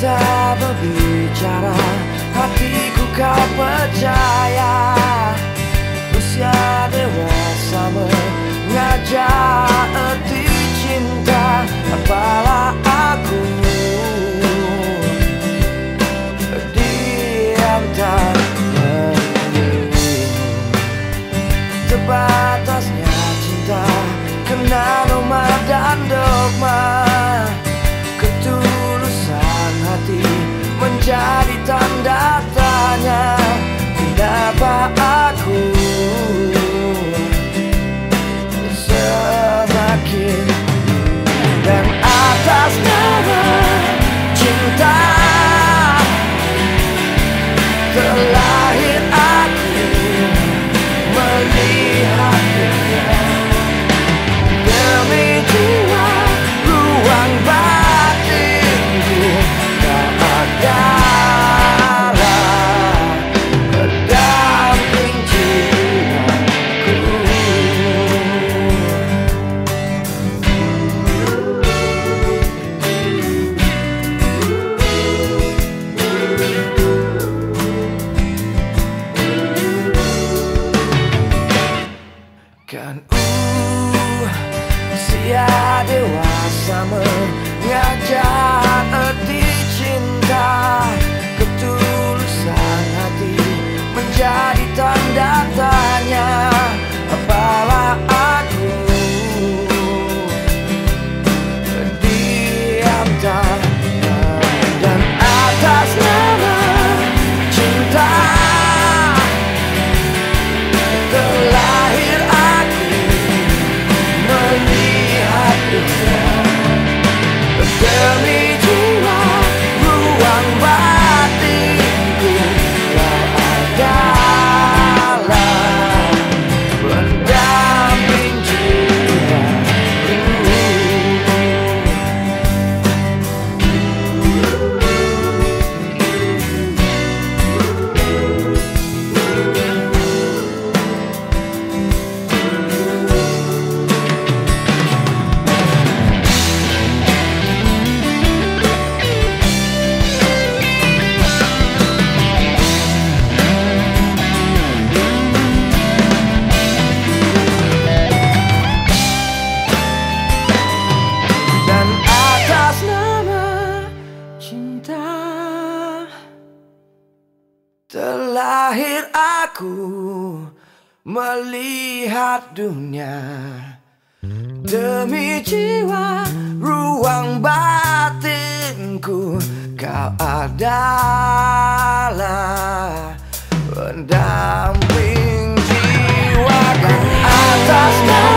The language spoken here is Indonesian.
kita berbicara, hatiku kau percaya. Usia dewasa mengajak arti cinta, apalah aku diam tak menunggu. Terbatasnya cinta kena norma dan dogma, ketulusan hati menjadi tanda tanya. Kenapa aku semakin dan atas nama cinta terlahir aku melihat dunia demi jiwa ruang batinku. Kau adalah pendamping jiwaku. Kan usia dewasa mengajak arti cinta, ketulusan hati menjadi tanda tanya. Apalah aku diam tak dan atas nama cinta terlahir aku melihat dunia demi jiwa ruang batinku. Kau adalah pendamping jiwaku. Dan atas nama cinta terlahir aku melihat dunia demi jiwa ruang batinku. Kau adalah pendamping jiwaku. Dan atas nama